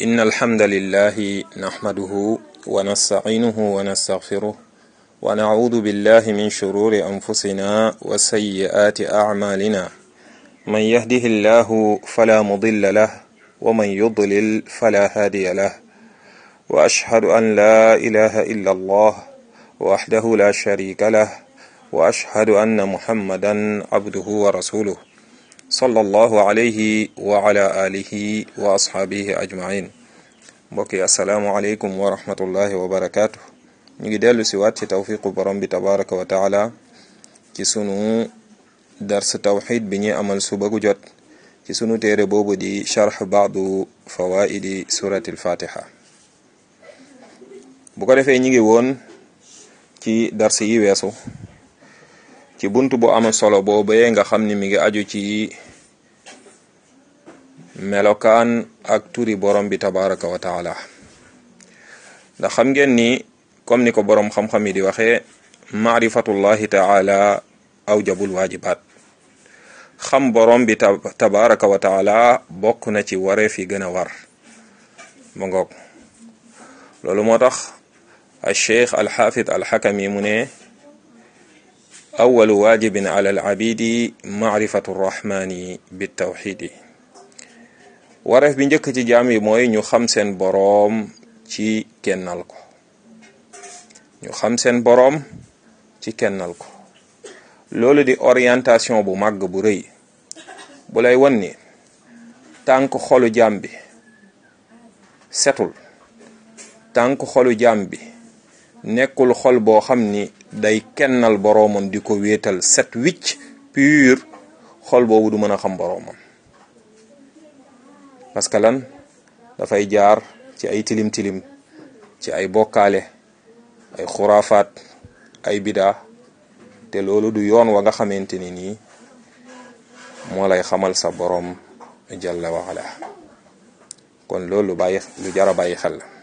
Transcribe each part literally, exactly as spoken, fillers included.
إن الحمد لله نحمده ونستعينه ونستغفره ونعوذ بالله من شرور أنفسنا وسيئات أعمالنا من يهده الله فلا مضل له ومن يضلل فلا هادي له وأشهد أن لا إله إلا الله وحده لا شريك له وأشهد أن محمدا عبده ورسوله صلى الله عليه وعلى آله وأصحابه أجمعين. mbokk yi asalaamualeykum wa rahmatullahi wa barakaatu. ñu ngi dellu si waat ci tawfiqu borom bi tabaraka wa taala ci sunu dars tawxid bi ñuy amal suba gu jot ci sunu téere boobu di charx baadu fawaidi surati alfatiha. bu ko defee ñi ngi woon ci dars yi weesu ci bunt bu am solo boobee nga xam ni mi ngi aju ci melokaan ak turi borom bi tabaraka wa taala. ndax xam ngeen ni comme ni ko borom xam-xam yi di waxee maarifatullahi taala awjabul waajibaat. xam borom bi tabaraka wa taala bokk na ci wareef yi gën a war ma ngoog loolu moo tax al cheikh al xaafid al xakami mu ne awalu waajibin ala al abidi maarifatu rrahmani bitawxidi. wareef bi njëkk ci jaam yi mooy ñu xam seen boroom ci kennal ko ñu xam seen boroom ci kennal ko loolu di orientation bu màgg bu rëy bu lay wan ni tànk xolu jaam bi setul tànk xolu jaam bi nekkul xol boo xam ni day kennal boroomam di ko wéetal set wicc pur xol boobu du mën a xam boroomam. parce que lan dafay jaar ci ay tilim tilim ci ay bokkaale ay xuraafaat ay bidaa te loolu du yoon wa nga xamante ni nii moo lay xamal sa boroom jalla wa ala. kon loolu bàyyi lu jara bàyyi xel la.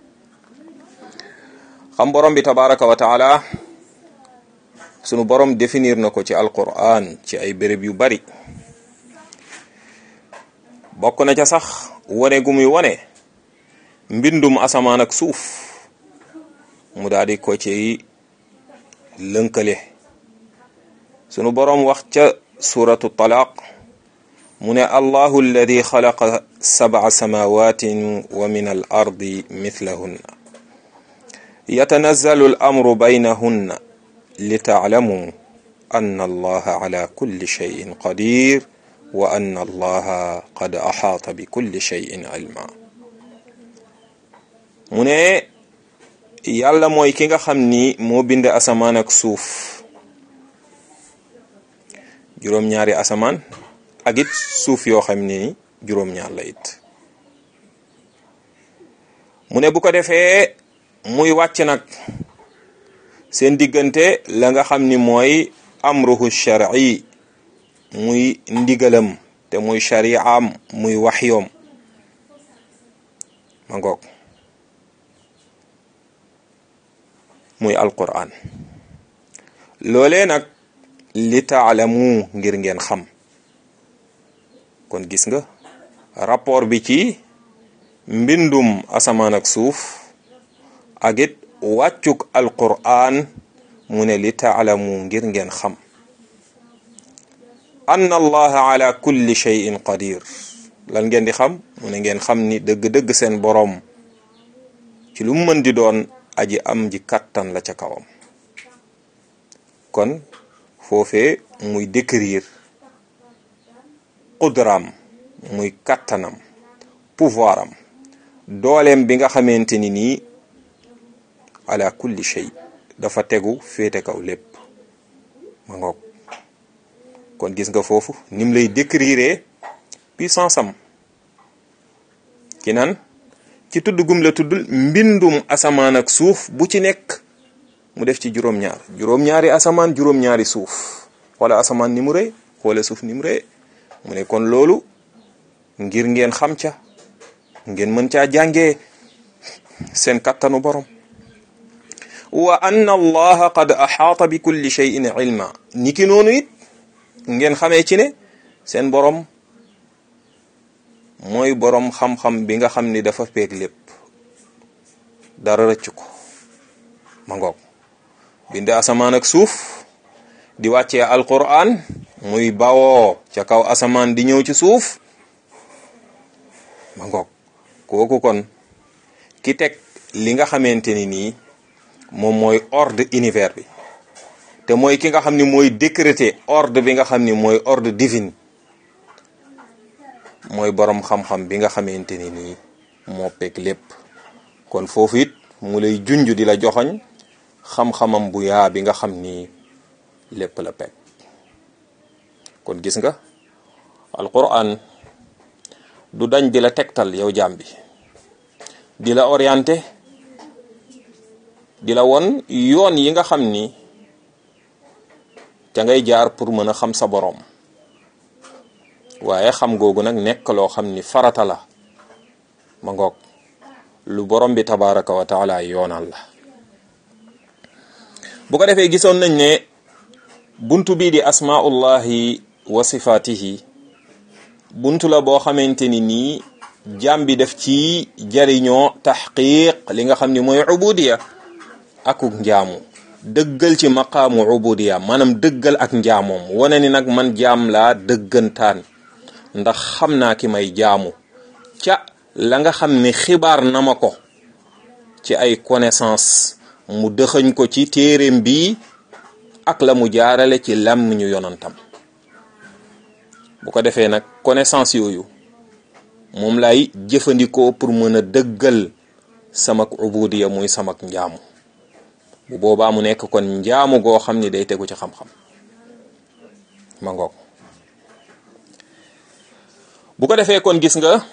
xam boroom bi tabaraka wa taala sunu boroom définir na ko ci alquran ci ay béréb yu bari. bokk na ca sax wane gu muy wane mbindum asamaan ak suuf mu daal di ko ci lënkale. sunu boroom wax ca suratu talaq mu ne allahu alladi xalaqa sab'a samawatin wa min al ardi mithlahunna yatanazzalu al amru baynahunna li taalamu anna allaha ala kulli shay'in qadir wa anna allaha qad axaata bi kulli shay'in ilma. mu ne yàlla mooy ki nga xam ni moo bind asamaan ak suuf juróom-ñaari asamaan ak it suuf yoo xam ni juróom-ñaar la it. mu ne bu ko defee muy wàcc nag seen diggante la nga xam ni mooy amruhu shar'i muy ndigalam te muy shari'am muy waxyoom ma ngoog muy alquran. loolee nag li taalamu ngir ngeen xam. kon gis nga rapport bi ci mbindum asamaan ak suuf ak it wàccuk alquran mu ne li taalamu ngir ngeen xam anna allaha ala kulli shay'in qadir. lan ngeen di xam mu ne ngeen xam ni dëgg-dëgg seen boroom ci lu mu mën di doon aji am ji kattan la ca kawam. kon foofee muy décrire qudraam muy kattanam pouvoiram dooleem bi nga xamante ni nii ala kulli shay dafa tegu féete kaw lépp ma ngoog. kon gis nga foofu nim lay décrire puissance am ki nan ci tudd gum la tuddul mbindum asamaan ak suuf bu ci nekk mu def ci juróom-ñaar juróom-ñaari asamaan juróom-ñaari suuf. xoola asamaan ni mu rëy xoola suuf ni mu rëy mu ne kon loolu ngir ngeen xam ca ngeen mën caa jàngee seen kattanu borom. wa anna allaha qad axaata bi kulli shay'in ilma. niki noonu it ngeen xamee ci ne seen borom mooy boroom xam-xam bi nga xam ni dafa peeg lépp dara rëcc ko ma ngoog bind asamaan ak suuf di wàccee alquran muy bawoo ca kaw asamaan di ñëw ci suuf ma ngoog kooku kon ki teg li nga xamante ni nii moom mooy ordre univers bi te mooy ki nga xam ni mooy décréter ordre bi nga xam ni mooy ordre divine mooy boroom xam-xam bi nga xamante ni nii moo peeg lépp kon foofu it mu lay junj di la joxoñ xam-xamam bu yaa bi nga xam ni lépp la peeg kon gis nga alquran du dañ di la tegtal yow jaam bi di la orienté di la won yoon yi nga xam ni te ngay jaar pour mën a xam sa boroom waaye xam googu nag nekk loo xam ni farata la ma ngoog lu borom bi tabaraka wa taala yoonal la bu ko defee gisoon nañ ne buntu bii di asmaullahi wa sifaatihi buntu la boo xamante ni nii jaam bi def ci jariñoo taxqiq li nga xam ni mooy ubudiya akuk njaamu dëggal ci maqaamu ubudiya maanaam dëggal ak njaamoom wane ni nag man jaam laa dëggantaan ndax xam naa ki may jaamu ca la nga xam ni xibaar na ma ko ci ay connaissance mu dëxëñ ko ci téereem bi ak la mu jaarale ci lam ñu yonantam bu ko defee nag connaissance yooyu moom lay jëfandikoo pour mën a dëggal samak ubudiya muy samak njaamu bu boobaa mu nekk kon njaamu goo xam ni day tegu ci xam-xam ma ngoog bu ko defee kon gis nga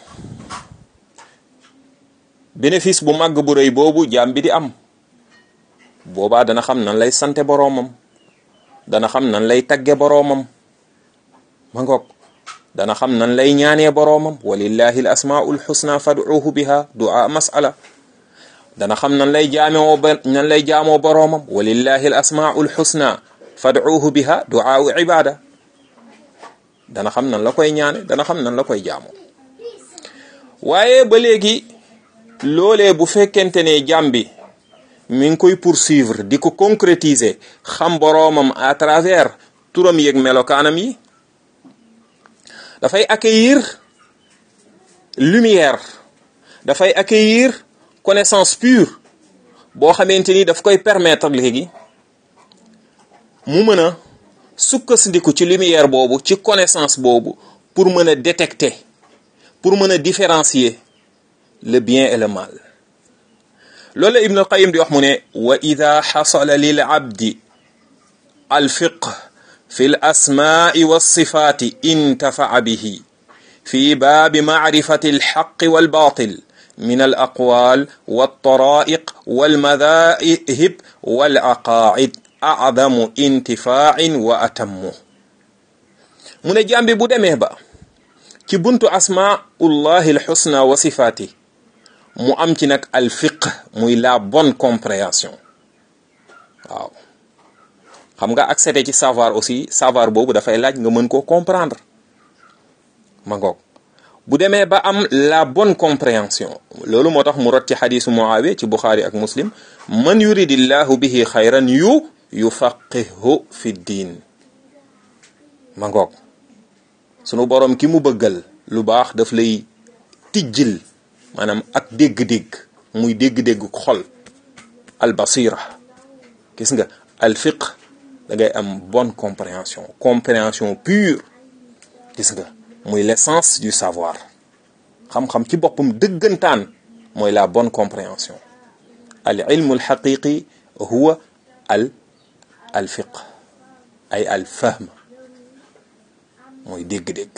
bénéfice bu màgg bu rëy boobu jaam bi di am boobaa dana xam nan lay sante boroomam dana xam nan lay tagge boroomam ma ngoog dana xam nan lay ñaanee boroomam walillahi al asmaul husna fad'uhu biha du'a mas'ala dana xam nan lay jaamoo ba nan lay jaamoo boroomam walillahi al asmaul husna fad'uhu biha du'a ibada dana xam nan la koy ñaane dana xam nan la koy jaamoo waaye ba léegi loolee bu fekkente ne jaam bi mi ngi koy poursuivre di ko concrétiser xam boroomam à travers turam yeeg melokaanam yi dafay accueillir lumière dafay accueillir connaissance pure boo xamante ni daf koy permettre léegi mu mën a sukkandiku ci lumière boobu ci connaissance boobu pour mën a détecter pour mën a différencier le bien et le mal loolu la Ibn al-Qayyim di wax mu ne wa ida xasala lil abdi al fiqh fi l asmaai walsifaati intafaa bihi fi baabi macrifati alxaqi walbatil min al aqwal waltaraiq walmadahib walaqaacid acdamu intifaacin wa atammu mu ne jàmbi bu demee ba ci buntu asmaullahi alxusna wa sifaati mu am ci nag al fiqh muy la bonne compréhension waaw xam nga accéder ci savoir aussi savoir boobu dafay laaj nga mën koo comprendre ma ngoog bu demee ba am la bonne compréhension loolu moo tax mu rot ci xadisu Muawiya ci Buxaari ak Muslim man yuridillahu bihi xayran yu yufaqihu fi diin ma ngoog sunu borom ki mu bëggal lu baax daf lay tijjil maanaam ak dégg-dégg muy dégg-dégg xol al basira gis nga al fiqh da ngay am bonne compréhension compréhension pure gis nga muy l'essence du savoir xam-xam ci boppam dëggantaan mooy la bonne compréhension al ilmu al haqiqi huwa al al fiqh ay al fahm mooy dégg-dégg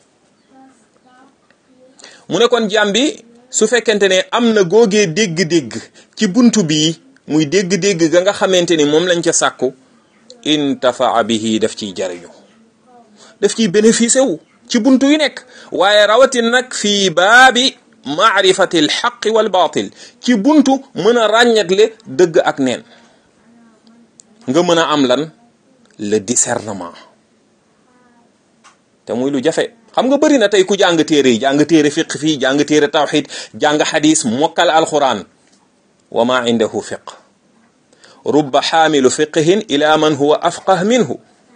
mu ne kon jaam bi su fekkente ne am na googee dégg-dégg ci buntu bii muy dégg-dégg ga nga xamante ni moom lañ ca sàkku intafaa bihi daf ciy jariñu daf ciy bénéficié wu ci buntu yu nekk waaye rawatin nag fii baabi maarifati al xaqi wal baatil ci buntu mën a ràññatle dëgg ak neen nga mën a am lan le discernement te muy lu jafe xam nga bëri na tey ku jàng téere yi jàng téere fiq fii jàng téere tawxid jàng xadis mokkal alquran wa ma indahu fiq rubba xaamilu fiqhin ila man huwa afqah minhu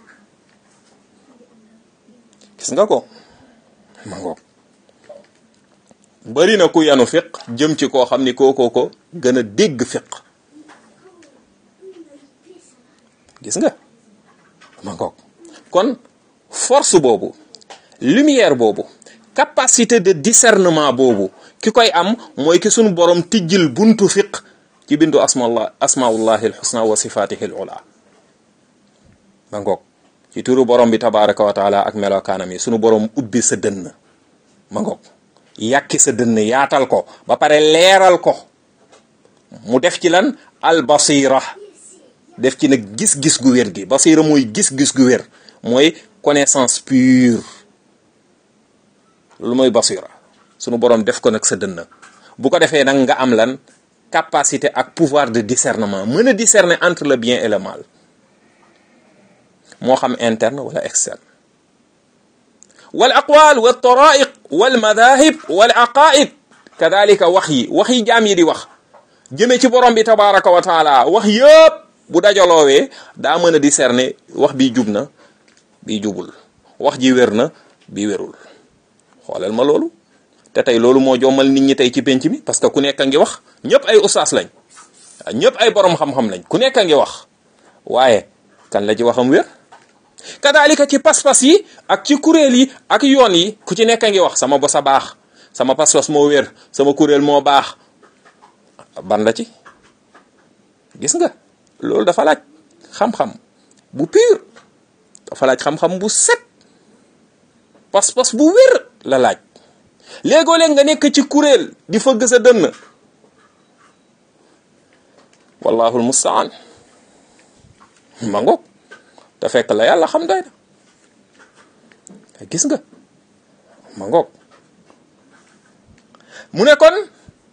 gis nga ko ma ngoog bëri na ku yanu fiq jëm ci koo xam ni kookoo ko gën a dégg fiq gis nga ma ngoog kon force boobu lumière boobu capacité de discernement boobu ki koy am mooy ki sunu borom tijjil buntu fiq ci bindu asmaullah asmaullahi alxusna wa sifatihi alula ma ngoog ci turu borom bi tabaraka wa taala ak melokaanam yi sunu borom ubbi sa dënn ma ngoog yàkki sa dënn yaatal ko ba pare leeral ko mu def ci lan al basira def ci nag gis-gis gu wér gi basira mooy gis-gis gu wér mooy connaissance pure lu mooy basira sunu borom def ko nag sa dënn bu ko defee nag nga am lan capacité ak pouvoir de discernement mën a discerner entre le bien et le mal moo xam interne wala externe wal aqwal wal taraiq wal madahib wal aqaid kadalika wax yi wax yi jaam yi di wax jëme ci borom bi tabaraka wa taala wax yëpp bu dajaloowee daa mën a discerner wax bi jub na bi jubul wax ji wér na bi wérul xoolal ma loolu te tey loolu moo jommal nit ñi tey ci penc mi parce que ku nekk a ngi wax ñëpp ay ustaas lañ ñëpp ay borom xam-xam lañ ku nekk a ngi wax waaye kan la ci waxam wér kadalika ci pas-pas yi ak ci kuréel yi ak yoon yi ku ci nekk a ngi wax sama bos a baax sama pas-pas moo wér sama kuréel moo baax ban la ci gis nga loolu dafa laaj xam-xam bu pur dafa laaj xam-xam bu set pas-pas bu wér la laaj léegoo léeg nga nekk ci kuréel di fëgg sa dënn wallahu almustaan ma ngoog te fekk la yàlla xam doy na gis nga ma ngoog mu ne kon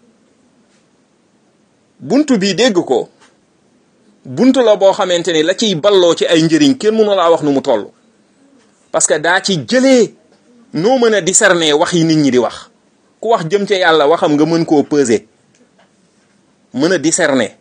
buntu bi dégg ko buntu la boo xamante ni la ciy balloo ci ay njëriñ kenn mënu laa wax nu mu toll parce que daa ci jëlee noo mën a discerner wax yi nit ñi di wax ku wax jëm ca yàlla waxam nga mën koo peser mën a discerner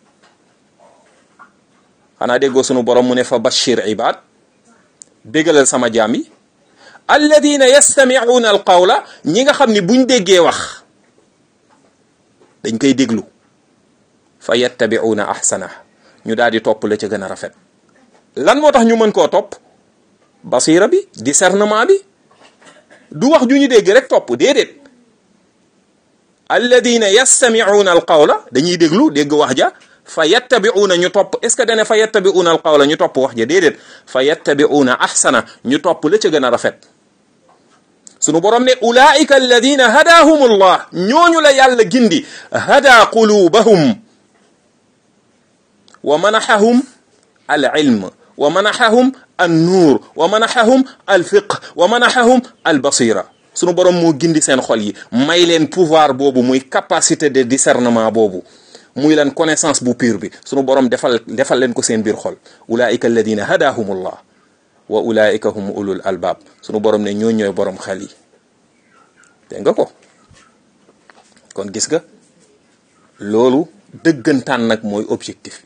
xanaa déggoo sunu borom mu ne fa bashir ibad bégalal sama jaam yi alladina yastami'una al qawla ñi nga xam ni buñ déggee wax dañ koy déglu fa yattabi'una ahsana ñu daal di topp la ca gën a rafet lan moo tax ñu mën koo topp basira bi discernement bi du wax ju ñu dégg rek topp déedéet alladina yastami'una al qawla dañuy déglu dégg wax ja fa yattabi'una ñu topp est ce que dane fa yattabi'una al qawla ñu topp wax ja déedéet fa yattabi'una ahsana ñu topp la ca gën a rafet sunu borom ne ulaika alladina hadahumullah ñooñu la yàlla gindi hada qulubahum wa manahahum al ilm wa manahahum an nuur wa manahahum al fiqh wa manahahum al basira sunu borom moo gindi seen xol yi may leen pouvoir boobu muy capacité de discernement boobu muy leen connaissance bu pure bi sunu borom defal defal leen ko seen biir xol ulaika alladina hadahumullah wa ulaika hum ulul albab sunu borom ne ñoo ñooy borom xel yi dégg nga ko kon gis nga loolu dëggantaan nag mooy objectif bi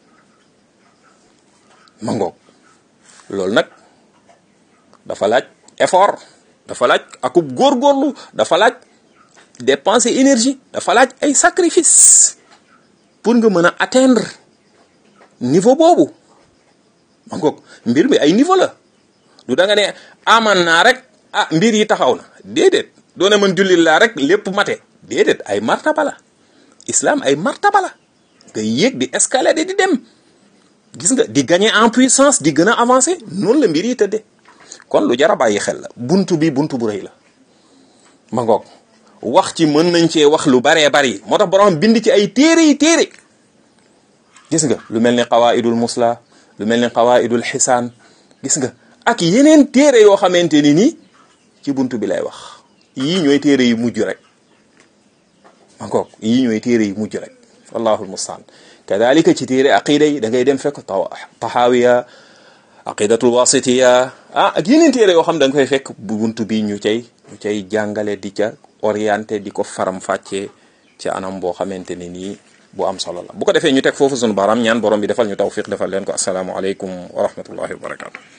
ma ngoog loolu nag dafa laaj effort dafa laaj akub góorgóorlu dafa laaj dépenser énergie dafa laaj ay sacrifice pour nga mën a atteindre niveau boobu ma ngoog mbir mi ay niveau la du da nga ne aman naa rek ah mbir yi taxaw na déedéet doone mën jullit laa rek lépp mate déedéet ay martaba la islam ay martaba la nga yéeg di escalader di dem gis nga di gagner en puissance di gën a avancer noonu la mbir yi tëddee kon lu jar a bàyyi xel la buntu bi buntu bu rëy la ma ngoog wax ci mën nañ cee wax lu baree bari moo tax borom bind ci ay téere yi téere gis nga lu mel ni qawaidul musla lu mel ni qawaidul xisaan gis nga ak yeneen téere yoo xamante ni nii ci buntu bi lay wax yii ñooy téere yu mujj rek ma ngoog yii ñooy téere yu mujj rek wallahu almustaan kadalika ci téere aqida yi da ngay dem fekk tahawiya aqidatul wasitiya ah ak yeneen téere yoo xam da nga koy fekk bu buntu bi ñu cay ñu cay jàngale di ca orienté di ko faram fàccee ci anam boo xamante ne nii bu am solo la. bu ko defee ñu teg foofu sunu baaraam ñaan borom bi defal ñu tawfiq defal leen ko. asalaamu aleykum wa rahmatullahi wa barakatu